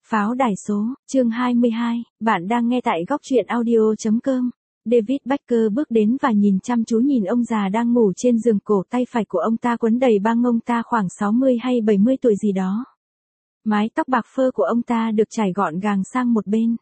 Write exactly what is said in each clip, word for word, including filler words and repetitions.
Pháo đài số, chương hai mươi hai, bạn đang nghe tại góc truyện audio.com. David Beckham bước đến và nhìn chăm chú nhìn ông già đang ngủ trên giường, cổ tay phải của ông ta quấn đầy băng, ông ta khoảng sáu mươi hay bảy mươi tuổi gì đó. Mái tóc bạc phơ của ông ta được chải gọn gàng sang một bên.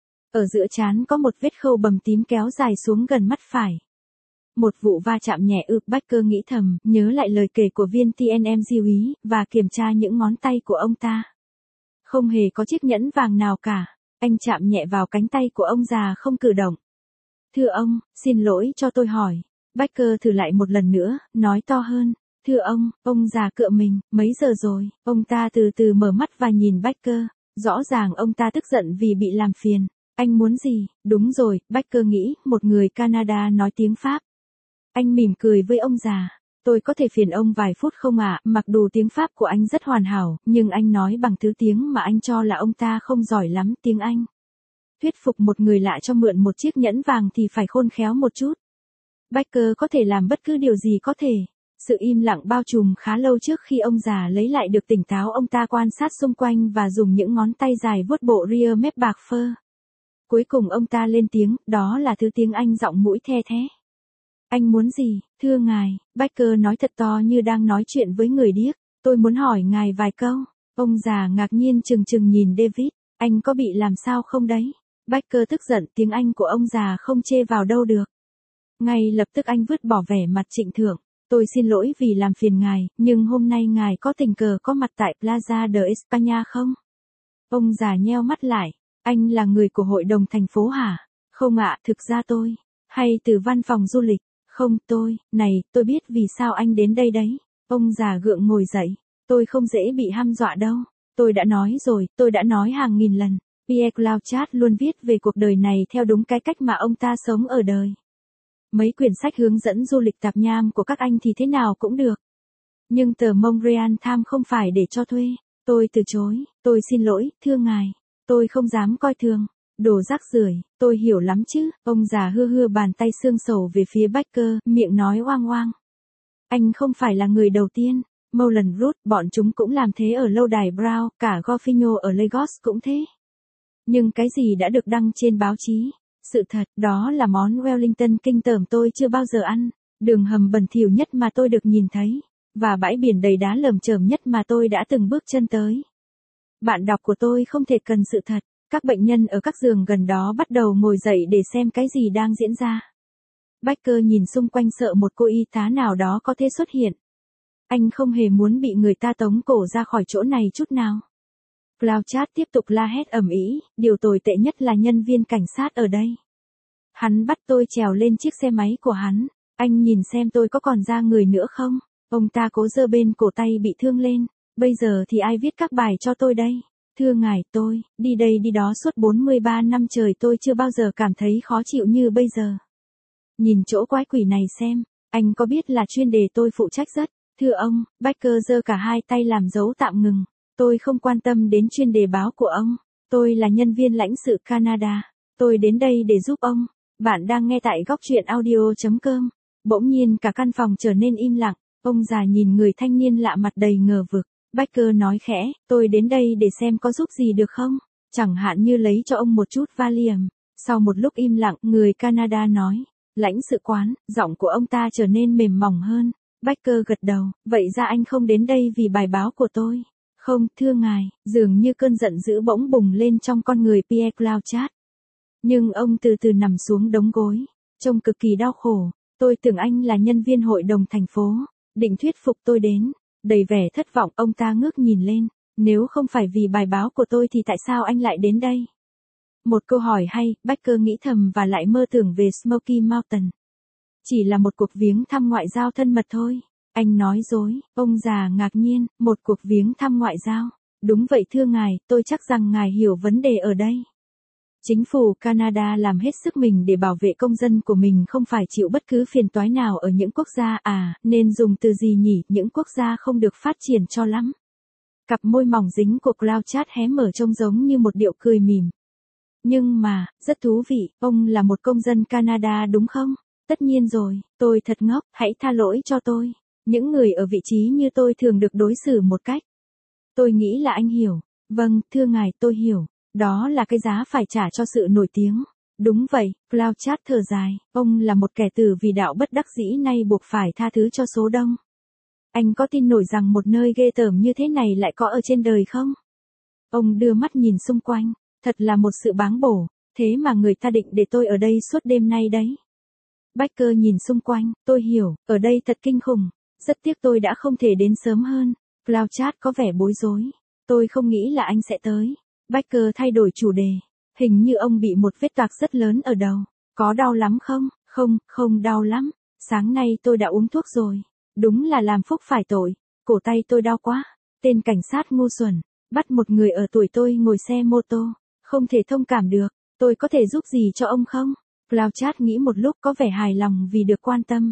Ở giữa trán có một vết khâu bầm tím kéo dài xuống gần mắt phải. Một vụ va chạm nhẹ ư, Beckham nghĩ thầm, nhớ lại lời kể của viên tê en em di úy, và kiểm tra những ngón tay của ông ta. Không hề có chiếc nhẫn vàng nào cả. Anh chạm nhẹ vào cánh tay của ông già không cử động. Thưa ông, xin lỗi cho tôi hỏi. Beckham thử lại một lần nữa, nói to hơn. Thưa ông, ông già cựa mình, mấy giờ rồi? Ông ta từ từ mở mắt và nhìn Beckham. Rõ ràng ông ta tức giận vì bị làm phiền. Anh muốn gì? Đúng rồi, Beckham nghĩ, một người Canada nói tiếng Pháp. Anh mỉm cười với ông già. Tôi có thể phiền ông vài phút không ạ? Mặc dù tiếng Pháp của anh rất hoàn hảo, nhưng anh nói bằng thứ tiếng mà anh cho là ông ta không giỏi lắm, tiếng Anh. Thuyết phục một người lạ cho mượn một chiếc nhẫn vàng thì phải khôn khéo một chút. Beckham có thể làm bất cứ điều gì có thể. Sự im lặng bao trùm khá lâu trước khi ông già lấy lại được tỉnh táo. Ông ta quan sát xung quanh và dùng những ngón tay dài vuốt bộ ria mép bạc phơ. Cuối cùng ông ta lên tiếng, đó là thứ tiếng Anh giọng mũi the thé. Anh muốn gì, thưa ngài? Beckham nói thật to như đang nói chuyện với người điếc. Tôi muốn hỏi ngài vài câu. Ông già ngạc nhiên trừng trừng nhìn David. Anh có bị làm sao không đấy? Beckham tức giận, tiếng Anh của ông già không chê vào đâu được. Ngay lập tức anh vứt bỏ vẻ mặt trịnh thượng. Tôi xin lỗi vì làm phiền ngài, nhưng hôm nay ngài có tình cờ có mặt tại Plaza de España không? Ông già nheo mắt lại. Anh là người của hội đồng thành phố hả? Không ạ, thực ra tôi. Hay từ văn phòng du lịch? Không, tôi, này, tôi biết vì sao anh đến đây đấy. Ông già gượng ngồi dậy. Tôi không dễ bị hăm dọa đâu. Tôi đã nói rồi, tôi đã nói hàng nghìn lần. Pierre Clouchat luôn viết về cuộc đời này theo đúng cái cách mà ông ta sống ở đời. Mấy quyển sách hướng dẫn du lịch tạp nham của các anh thì thế nào cũng được. Nhưng tờ Montreal Times không phải để cho thuê. Tôi từ chối, tôi xin lỗi, thưa ngài. Tôi không dám coi thường. Đồ rác rưởi, tôi hiểu lắm chứ. Ông già hưa hưa bàn tay xương sầu về phía Beckham, miệng nói oang oang. Anh không phải là người đầu tiên. Moulin Rouge, bọn chúng cũng làm thế ở lâu đài Brown, cả Golfinho ở Lagos cũng thế. Nhưng cái gì đã được đăng trên báo chí? Sự thật, đó là món Wellington kinh tởm tôi chưa bao giờ ăn. Đường hầm bẩn thỉu nhất mà tôi được nhìn thấy. Và bãi biển đầy đá lởm chởm nhất mà tôi đã từng bước chân tới. Bạn đọc của tôi không thể cần sự thật. Các bệnh nhân ở các giường gần đó bắt đầu ngồi dậy để xem cái gì đang diễn ra. Beckham nhìn xung quanh sợ một cô y tá nào đó có thể xuất hiện. Anh không hề muốn bị người ta tống cổ ra khỏi chỗ này chút nào. Clouchat tiếp tục la hét ầm ĩ, điều tồi tệ nhất là nhân viên cảnh sát ở đây. Hắn bắt tôi trèo lên chiếc xe máy của hắn. Anh nhìn xem tôi có còn ra người nữa không? Ông ta cố giơ bên cổ tay bị thương lên. Bây giờ thì ai viết các bài cho tôi đây? Thưa ngài, tôi, đi đây đi đó suốt bốn mươi ba năm trời tôi chưa bao giờ cảm thấy khó chịu như bây giờ. Nhìn chỗ quái quỷ này xem, anh có biết là chuyên đề tôi phụ trách rất. Thưa ông, Beckham giơ cả hai tay làm dấu tạm ngừng. Tôi không quan tâm đến chuyên đề báo của ông. Tôi là nhân viên lãnh sự Canada. Tôi đến đây để giúp ông. Bạn đang nghe tại góc truyện audio.com. Bỗng nhiên cả căn phòng trở nên im lặng. Ông già nhìn người thanh niên lạ mặt đầy ngờ vực. Beckham nói khẽ, tôi đến đây để xem có giúp gì được không? Chẳng hạn như lấy cho ông một chút Valium. Sau một lúc im lặng, người Canada nói. Lãnh sự quán, giọng của ông ta trở nên mềm mỏng hơn. Beckham gật đầu, vậy ra anh không đến đây vì bài báo của tôi. Không, thưa ngài, dường như cơn giận dữ bỗng bùng lên trong con người Pierre Clouchat. Nhưng ông từ từ nằm xuống đống gối, trông cực kỳ đau khổ. Tôi tưởng anh là nhân viên hội đồng thành phố, định thuyết phục tôi đến. Đầy vẻ thất vọng, ông ta ngước nhìn lên. Nếu không phải vì bài báo của tôi thì tại sao anh lại đến đây? Một câu hỏi hay, Beckham nghĩ thầm và lại mơ tưởng về Smoky Mountain. Chỉ là một cuộc viếng thăm ngoại giao thân mật thôi. Anh nói dối, ông già ngạc nhiên, một cuộc viếng thăm ngoại giao. Đúng vậy thưa ngài, tôi chắc rằng ngài hiểu vấn đề ở đây. Chính phủ Canada làm hết sức mình để bảo vệ công dân của mình không phải chịu bất cứ phiền toái nào ở những quốc gia à, nên dùng từ gì nhỉ, những quốc gia không được phát triển cho lắm. Cặp môi mỏng dính của Clouchat hé mở trông giống như một điệu cười mỉm. Nhưng mà, rất thú vị, ông là một công dân Canada đúng không? Tất nhiên rồi, tôi thật ngốc, hãy tha lỗi cho tôi. Những người ở vị trí như tôi thường được đối xử một cách. Tôi nghĩ là anh hiểu. Vâng, thưa ngài, tôi hiểu. Đó là cái giá phải trả cho sự nổi tiếng. Đúng vậy, Flauchat thở dài, ông là một kẻ tử vì đạo bất đắc dĩ nay buộc phải tha thứ cho số đông. Anh có tin nổi rằng một nơi ghê tởm như thế này lại có ở trên đời không? Ông đưa mắt nhìn xung quanh, thật là một sự báng bổ, thế mà người ta định để tôi ở đây suốt đêm nay đấy. Baker nhìn xung quanh, tôi hiểu, ở đây thật kinh khủng, rất tiếc tôi đã không thể đến sớm hơn. Flauchat có vẻ bối rối, tôi không nghĩ là anh sẽ tới. Baker thay đổi chủ đề, hình như ông bị một vết toạc rất lớn ở đầu, có đau lắm không? Không, không đau lắm, sáng nay tôi đã uống thuốc rồi, đúng là làm phúc phải tội, cổ tay tôi đau quá, tên cảnh sát ngu xuẩn, bắt một người ở tuổi tôi ngồi xe mô tô, không thể thông cảm được, tôi có thể giúp gì cho ông không? Flauchat nghĩ một lúc có vẻ hài lòng vì được quan tâm.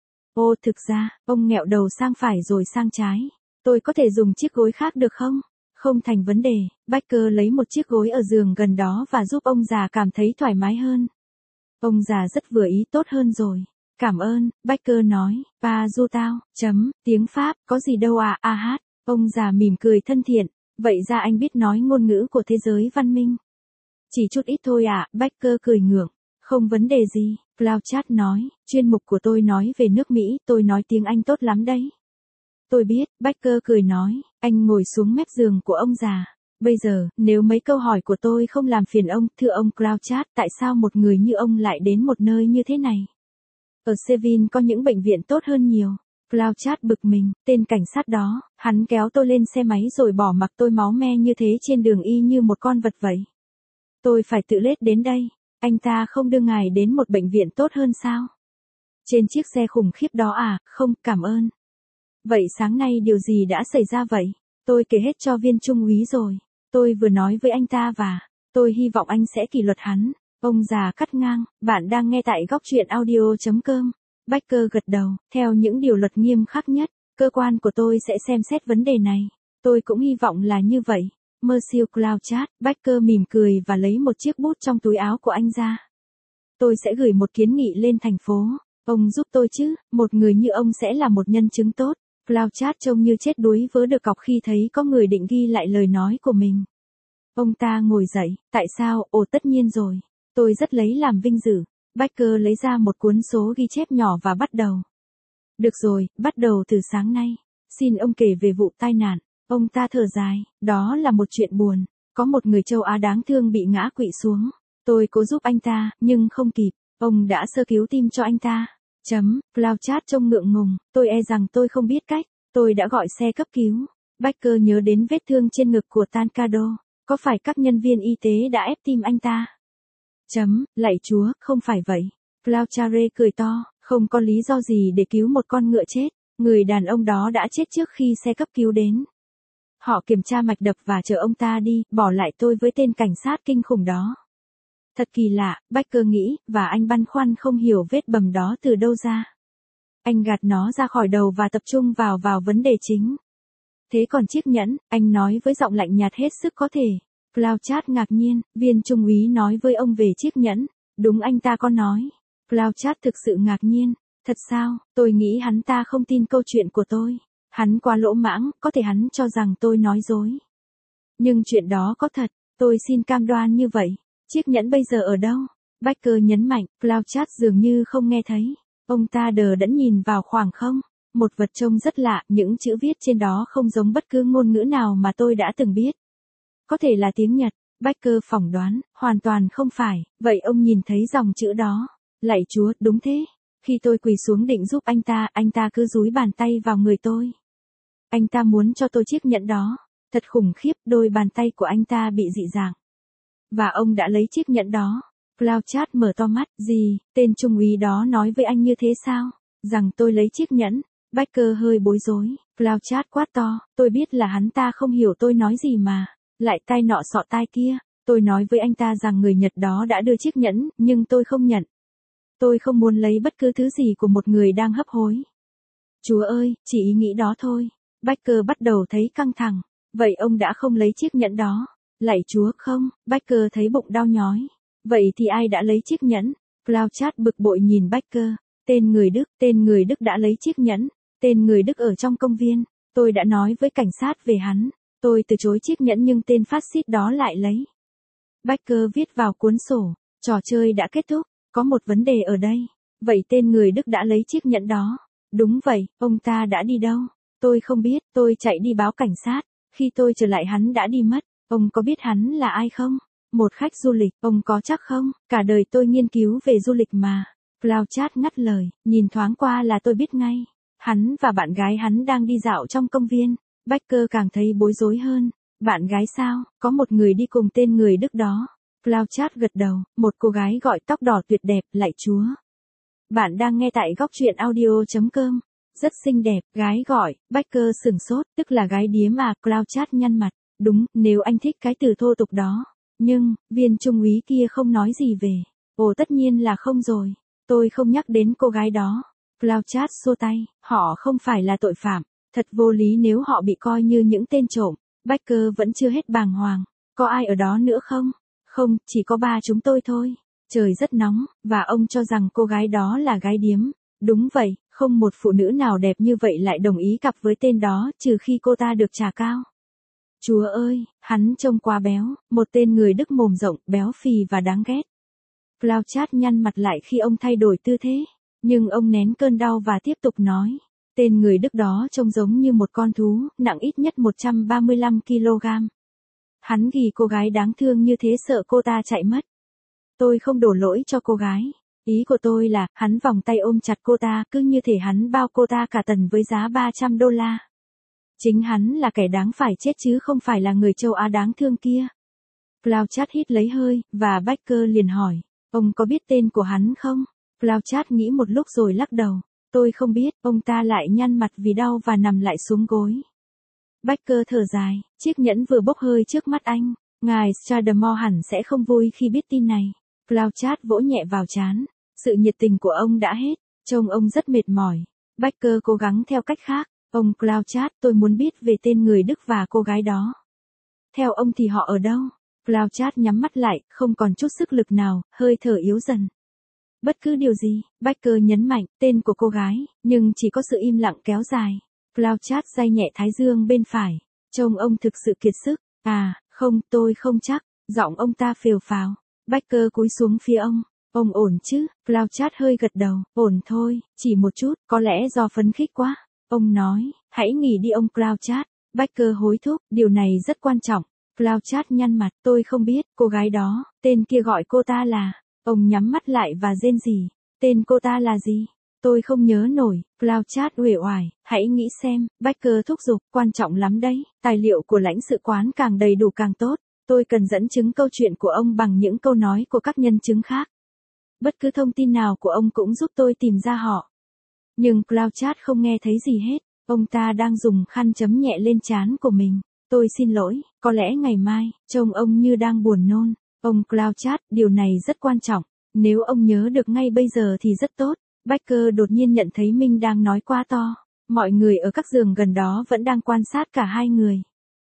Ô thực ra, ông nghẹo đầu sang phải rồi sang trái, tôi có thể dùng chiếc gối khác được không? Không thành vấn đề, Baker lấy một chiếc gối ở giường gần đó và giúp ông già cảm thấy thoải mái hơn. Ông già rất vừa ý, tốt hơn rồi. Cảm ơn, Baker nói, pa du tao, chấm, tiếng Pháp, có gì đâu à, a hát. Ông già mỉm cười thân thiện, vậy ra anh biết nói ngôn ngữ của thế giới văn minh. Chỉ chút ít thôi à, Baker cười ngượng, không vấn đề gì, Flauchat nói, chuyên mục của tôi nói về nước Mỹ, tôi nói tiếng Anh tốt lắm đấy. Tôi biết, Baker cười nói, anh ngồi xuống mép giường của ông già. Bây giờ, nếu mấy câu hỏi của tôi không làm phiền ông, thưa ông Flauchat, tại sao một người như ông lại đến một nơi như thế này? Ở Seville có những bệnh viện tốt hơn nhiều. Flauchat bực mình, tên cảnh sát đó, hắn kéo tôi lên xe máy rồi bỏ mặc tôi máu me như thế trên đường y như một con vật vậy. Tôi phải tự lết đến đây, anh ta không đưa ngài đến một bệnh viện tốt hơn sao? Trên chiếc xe khủng khiếp đó à, không, cảm ơn. Vậy sáng nay điều gì đã xảy ra vậy? Tôi kể hết cho viên trung úy rồi. Tôi vừa nói với anh ta và tôi hy vọng anh sẽ kỷ luật hắn. Ông già cắt ngang, bạn đang nghe tại góc truyện audio chấm com. Baker gật đầu, theo những điều luật nghiêm khắc nhất, cơ quan của tôi sẽ xem xét vấn đề này. Tôi cũng hy vọng là như vậy. Monsieur Flauchat, Baker mỉm cười và lấy một chiếc bút trong túi áo của anh ra. Tôi sẽ gửi một kiến nghị lên thành phố. Ông giúp tôi chứ, một người như ông sẽ là một nhân chứng tốt. Flauchat trông như chết đuối vớ được cọc khi thấy có người định ghi lại lời nói của mình. Ông ta ngồi dậy, tại sao, ồ tất nhiên rồi, tôi rất lấy làm vinh dự. Baker lấy ra một cuốn số ghi chép nhỏ và bắt đầu. Được rồi, bắt đầu từ sáng nay. Xin ông kể về vụ tai nạn. Ông ta thở dài, đó là một chuyện buồn. Có một người châu Á đáng thương bị ngã quỵ xuống. Tôi cố giúp anh ta, nhưng không kịp. Ông đã sơ cứu tim cho anh ta. Chấm, Flauchat trông ngượng ngùng, tôi e rằng tôi không biết cách, tôi đã gọi xe cấp cứu. Baker nhớ đến vết thương trên ngực của Tancado, có phải các nhân viên y tế đã ép tim anh ta? Chấm, lạy chúa, không phải vậy. Flauchat cười to, không có lý do gì để cứu một con ngựa chết, người đàn ông đó đã chết trước khi xe cấp cứu đến. Họ kiểm tra mạch đập và chở ông ta đi, bỏ lại tôi với tên cảnh sát kinh khủng đó. Thật kỳ lạ, Baker nghĩ, và anh băn khoăn không hiểu vết bầm đó từ đâu ra. Anh gạt nó ra khỏi đầu và tập trung vào vào vấn đề chính. Thế còn chiếc nhẫn, anh nói với giọng lạnh nhạt hết sức có thể. Flauchat ngạc nhiên, viên trung úy nói với ông về chiếc nhẫn. Đúng anh ta có nói. Flauchat thực sự ngạc nhiên. Thật sao, tôi nghĩ hắn ta không tin câu chuyện của tôi. Hắn quá lỗ mãng, có thể hắn cho rằng tôi nói dối. Nhưng chuyện đó có thật, tôi xin cam đoan như vậy. Chiếc nhẫn bây giờ ở đâu? Baker nhấn mạnh, Flauchat dường như không nghe thấy. Ông ta đờ đẫn nhìn vào khoảng không. Một vật trông rất lạ, những chữ viết trên đó không giống bất cứ ngôn ngữ nào mà tôi đã từng biết. Có thể là tiếng Nhật, Baker phỏng đoán, hoàn toàn không phải. Vậy ông nhìn thấy dòng chữ đó. Lạy chúa, đúng thế. Khi tôi quỳ xuống định giúp anh ta, anh ta cứ dúi bàn tay vào người tôi. Anh ta muốn cho tôi chiếc nhẫn đó. Thật khủng khiếp, đôi bàn tay của anh ta bị dị dạng. Và ông đã lấy chiếc nhẫn đó. Flauchat mở to mắt, gì, tên trung úy đó nói với anh như thế sao? Rằng tôi lấy chiếc nhẫn. Baker hơi bối rối. Flauchat quát to, tôi biết là hắn ta không hiểu tôi nói gì mà. Lại tai nọ sọ tai kia. Tôi nói với anh ta rằng người Nhật đó đã đưa chiếc nhẫn, nhưng tôi không nhận. Tôi không muốn lấy bất cứ thứ gì của một người đang hấp hối. Chúa ơi, chỉ ý nghĩ đó thôi. Baker bắt đầu thấy căng thẳng. Vậy ông đã không lấy chiếc nhẫn đó? Lạy chúa, không. Baker thấy bụng đau nhói. Vậy thì ai đã lấy chiếc nhẫn? Flauchat bực bội nhìn Baker. Tên người Đức, tên người Đức đã lấy chiếc nhẫn. Tên người Đức ở trong công viên. Tôi đã nói với cảnh sát về hắn. Tôi từ chối chiếc nhẫn nhưng tên phát xít đó lại lấy. Becker viết vào cuốn sổ, trò chơi đã kết thúc, có một vấn đề ở đây. Vậy tên người Đức đã lấy chiếc nhẫn đó. Đúng vậy, ông ta đã đi đâu? Tôi không biết, tôi chạy đi báo cảnh sát. Khi tôi trở lại hắn đã đi mất. Ông có biết hắn là ai không? Một khách du lịch, ông có chắc không? Cả đời tôi nghiên cứu về du lịch mà. Plauchat ngắt lời, nhìn thoáng qua là tôi biết ngay. Hắn và bạn gái hắn đang đi dạo trong công viên. Becker càng thấy bối rối hơn. Bạn gái sao? Có một người đi cùng tên người Đức đó. Plauchat gật đầu, một cô gái gọi tóc đỏ tuyệt đẹp, lạy Chúa. Bạn đang nghe tại góc truyện audio.com. Rất xinh đẹp, gái gọi, Becker sửng sốt, tức là gái điếm à, Plauchat nhăn mặt. Đúng, nếu anh thích cái từ thô tục đó. Nhưng, viên trung úy kia không nói gì về. Ồ tất nhiên là không rồi. Tôi không nhắc đến cô gái đó. Plauchat xua tay, họ không phải là tội phạm. Thật vô lý nếu họ bị coi như những tên trộm. Becker vẫn chưa hết bàng hoàng. Có ai ở đó nữa không? Không, chỉ có ba chúng tôi thôi. Trời rất nóng, và ông cho rằng cô gái đó là gái điếm. Đúng vậy, không một phụ nữ nào đẹp như vậy lại đồng ý cặp với tên đó, trừ khi cô ta được trả cao. Chúa ơi, hắn trông quá béo, một tên người Đức mồm rộng, béo phì và đáng ghét. Plauchat nhăn mặt lại khi ông thay đổi tư thế, nhưng ông nén cơn đau và tiếp tục nói. Tên người Đức đó trông giống như một con thú, nặng ít nhất một trăm ba mươi lăm ki lô gam. Hắn ghì cô gái đáng thương như thế sợ cô ta chạy mất. Tôi không đổ lỗi cho cô gái. Ý của tôi là, hắn vòng tay ôm chặt cô ta, cứ như thể hắn bao cô ta cả tần với giá ba trăm đô la. Chính hắn là kẻ đáng phải chết chứ không phải là người châu Á đáng thương kia. Plauchat hít lấy hơi, và Becker liền hỏi, ông có biết tên của hắn không? Plauchat nghĩ một lúc rồi lắc đầu. Tôi không biết, ông ta lại nhăn mặt vì đau và nằm lại xuống gối. Becker thở dài, chiếc nhẫn vừa bốc hơi trước mắt anh. Ngài Stradamore hẳn sẽ không vui khi biết tin này. Plauchat vỗ nhẹ vào trán. Sự nhiệt tình của ông đã hết, trông ông rất mệt mỏi. Becker cố gắng theo cách khác. Ông Plauchat, tôi muốn biết về tên người Đức và cô gái đó. Theo ông thì họ ở đâu? Plauchat nhắm mắt lại, không còn chút sức lực nào, hơi thở yếu dần. Bất cứ điều gì, Becker nhấn mạnh, tên của cô gái, nhưng chỉ có sự im lặng kéo dài. Plauchat day nhẹ thái dương bên phải. Trông ông thực sự kiệt sức. À, không, tôi không chắc. Giọng ông ta phều phào. Becker cúi xuống phía ông. Ông ổn chứ? Plauchat hơi gật đầu. Ổn thôi, chỉ một chút, có lẽ do phấn khích quá. Ông nói, hãy nghỉ đi ông Plauchat. Becker hối thúc, điều này rất quan trọng. Plauchat nhăn mặt, tôi không biết, cô gái đó, tên kia gọi cô ta là. Ông nhắm mắt lại và rên rỉ. Tên cô ta là gì? Tôi không nhớ nổi. Plauchat uể oải, hãy nghĩ xem. Becker thúc giục, quan trọng lắm đấy. Tài liệu của lãnh sự quán càng đầy đủ càng tốt. Tôi cần dẫn chứng câu chuyện của ông bằng những câu nói của các nhân chứng khác. Bất cứ thông tin nào của ông cũng giúp tôi tìm ra họ. Nhưng Plauchat không nghe thấy gì hết. Ông ta đang dùng khăn chấm nhẹ lên trán của mình. Tôi xin lỗi, có lẽ ngày mai, trông ông như đang buồn nôn. Ông Plauchat, điều này rất quan trọng. Nếu ông nhớ được ngay bây giờ thì rất tốt. Becker đột nhiên nhận thấy Minh đang nói quá to. Mọi người ở các giường gần đó vẫn đang quan sát cả hai người.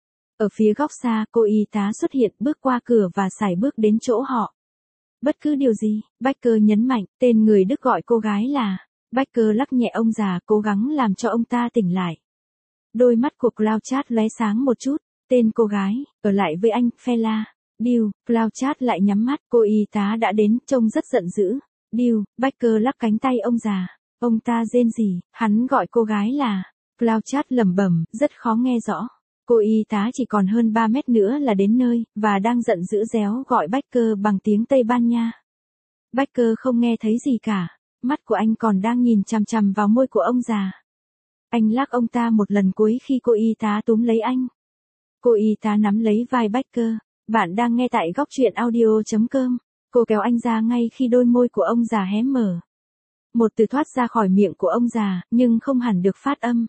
Ở phía góc xa, cô y tá xuất hiện bước qua cửa và sải bước đến chỗ họ. Bất cứ điều gì, Becker nhấn mạnh, tên người Đức gọi cô gái là. Becker lắc nhẹ ông già cố gắng làm cho ông ta tỉnh lại. Đôi mắt của Plauchat lóe sáng một chút. Tên cô gái, ở lại với anh, Fela. Điều, Plauchat lại nhắm mắt, cô y tá đã đến, trông rất giận dữ. Điều, Becker lắc cánh tay ông già. Ông ta rên rỉ, hắn gọi cô gái là. Plauchat lẩm bẩm, rất khó nghe rõ. Cô y tá chỉ còn hơn ba mét nữa là đến nơi, và đang giận dữ réo gọi Becker bằng tiếng Tây Ban Nha. Becker không nghe thấy gì cả. Mắt của anh còn đang nhìn chằm chằm vào môi của ông già. Anh lắc ông ta một lần cuối khi cô y tá túm lấy anh. Cô y tá nắm lấy vai Becker. Bạn đang nghe tại góc truyện audio.com. Cô kéo anh ra ngay khi đôi môi của ông già hé mở. Một từ thoát ra khỏi miệng của ông già, nhưng không hẳn được phát âm.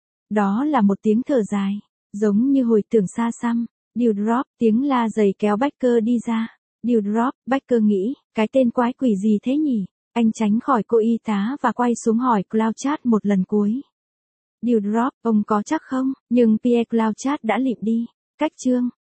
Đó là một tiếng thở dài, giống như hồi tưởng xa xăm. Dewdrop, tiếng la dày kéo Becker đi ra. Dewdrop, Becker nghĩ, cái tên quái quỷ gì thế nhỉ? Anh tránh khỏi cô y tá và quay xuống hỏi Plauchat một lần cuối. Dewdrop, ông có chắc không? Nhưng Pierre Plauchat đã lịm đi. Cách chương.